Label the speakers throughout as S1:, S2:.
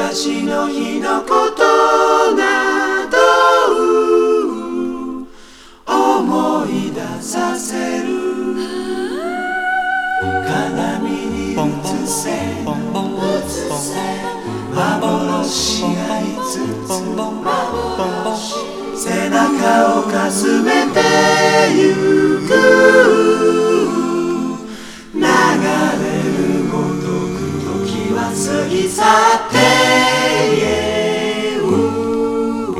S1: 昔の日のことなど思い出させる。鏡に映せ幻が5つ背中をかすめてゆく。流れるごとく時は過ぎ去ってゆく。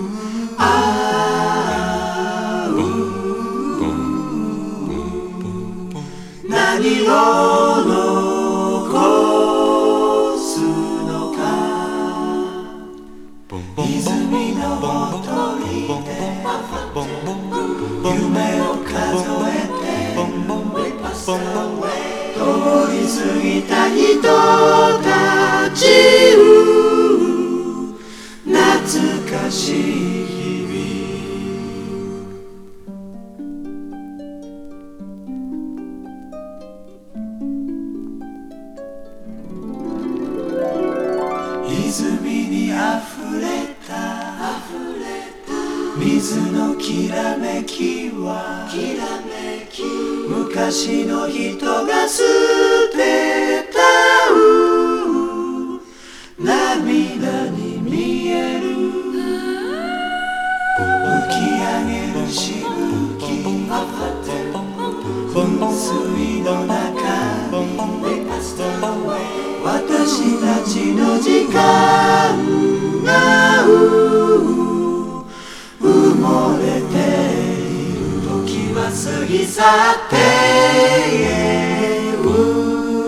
S1: 何を残すのか。泉のほとりで夢を数えて通り過ぎた人たち懐かしい日々。泉にあふれた水のきらめきは昔の人が捨てた涙に見える。浮き上げるしぶき噴水の中に私たちの時間が埋もれている。時は過ぎ去ってゆく。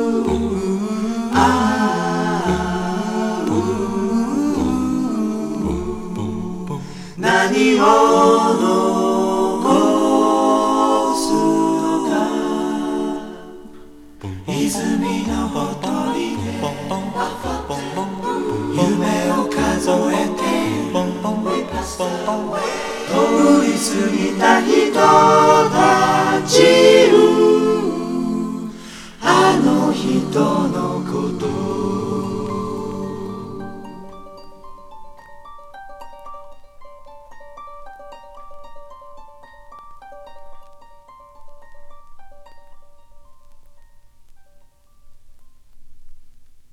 S1: 何を残すのか。泉のほとりで夢を数えて通り過ぎた人